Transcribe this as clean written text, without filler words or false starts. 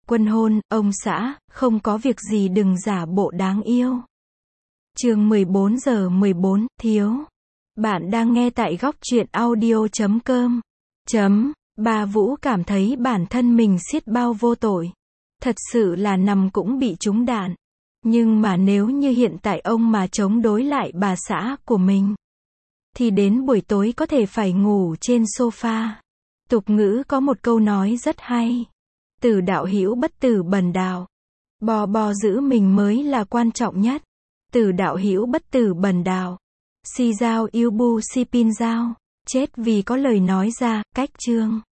Quân hôn, ông xã, không có việc gì đừng giả bộ đáng yêu. Chương 14 giờ 14, thiếu. Bạn đang nghe tại góc truyện audio.com. Bà Vũ cảm thấy bản thân mình xiết bao vô tội. Thật sự là nằm cũng bị trúng đạn. Nhưng mà nếu như hiện tại ông mà chống đối lại bà xã của mình, thì đến buổi tối có thể phải ngủ trên sofa. Tục ngữ có một câu nói rất hay. Tử đạo hữu bất tử bần đạo. Bò giữ mình mới là quan trọng nhất. Tử đạo hữu bất tử bần đạo. Si giao yêu bu si pin giao. Chết vì có lời nói ra, cách chương.